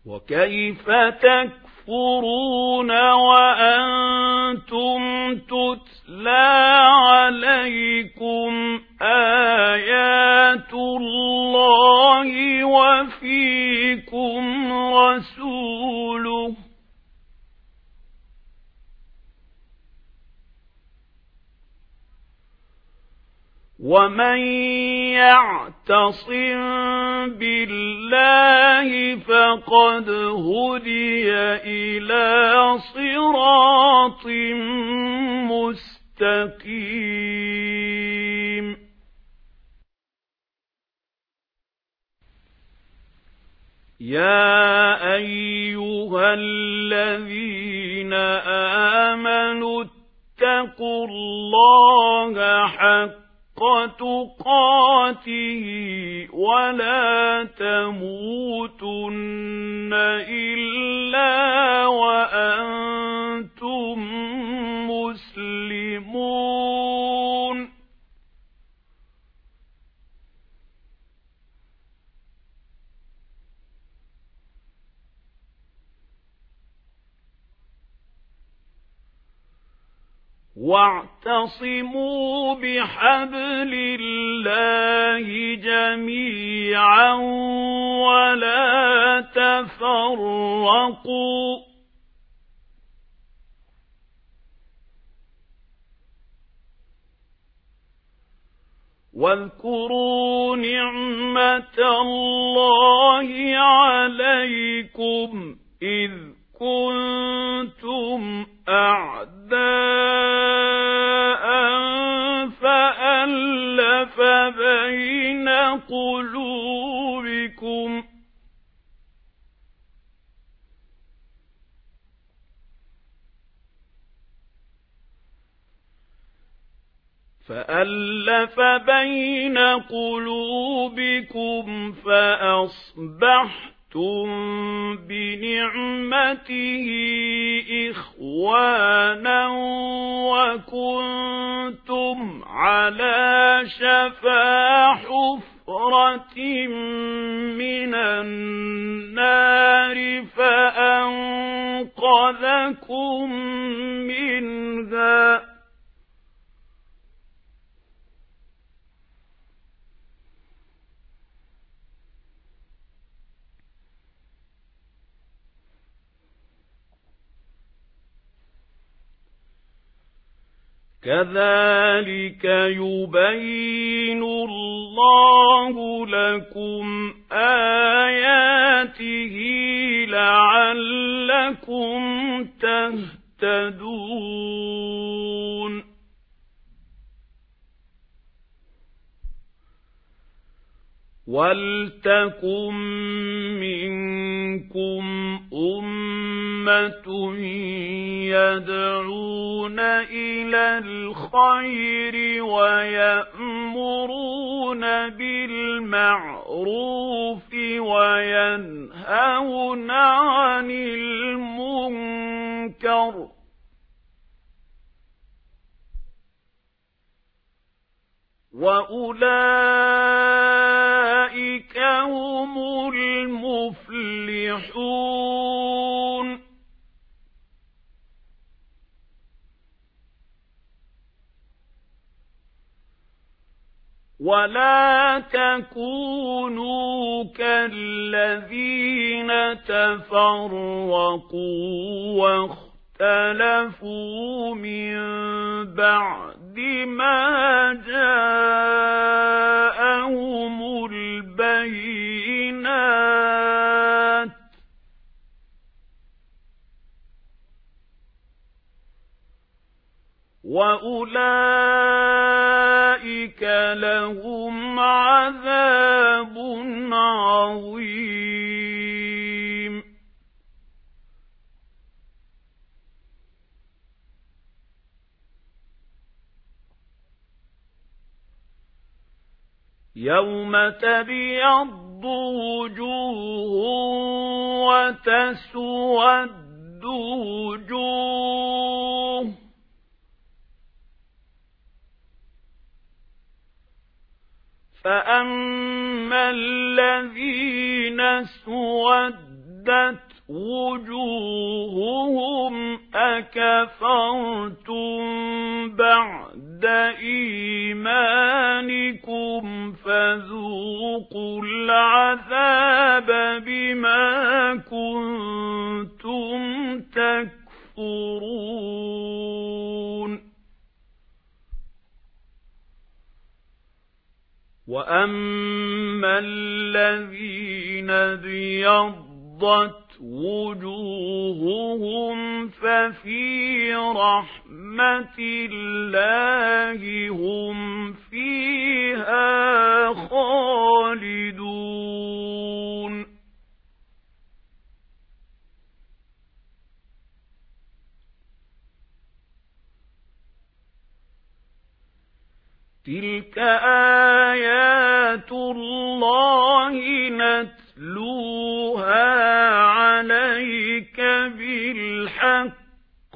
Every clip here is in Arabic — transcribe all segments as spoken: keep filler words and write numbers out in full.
وكيف تكفرون وأنتم تتلى عليكم آيات الله وفيكم رسوله ومن يعتصم بالله فقد هدي إلى صراط مستقيم يا أيها الذين آمنوا اتقوا الله حق تقاته ولا تموتن إلا وأنتم مسلمون واعتصموا بحبل الله جميعا ولا تفرقوا واذكروا نعمة الله عليكم إذ كنتم أعداء فألف بين قلوبكم فألف بين قلوبكم فأصبحتم بنعمته إخوانا وكنتم على شفا حفرة من النار فأنقذكم منها كذلك يبين الله لكم آياته لعلكم تهتدون ولتكن منكم أمة يدعون إلى الخير ويأمرون بالمعروف وينهون عن المنكر وأولئك هم المفلحون ولا تكونوا كالذين تفرقوا واختلفوا من بعد ما جاءهم البينات وأولئك لهم عذاب عظيم يوم تبيض وجوه وتسود وجوه فأما الذين اسودت وجوههم أكفرتم بعد إيمانكم فذوقوا العذاب بما كنتم تكفرون وأما الذين ابيضت وجوههم ففي رحمة الله هم فيها خالدون تلك آيات الله نتلوها عليك بالحق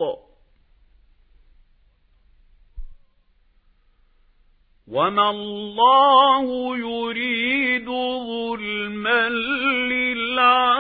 وما الله يريد ظلما للعالمين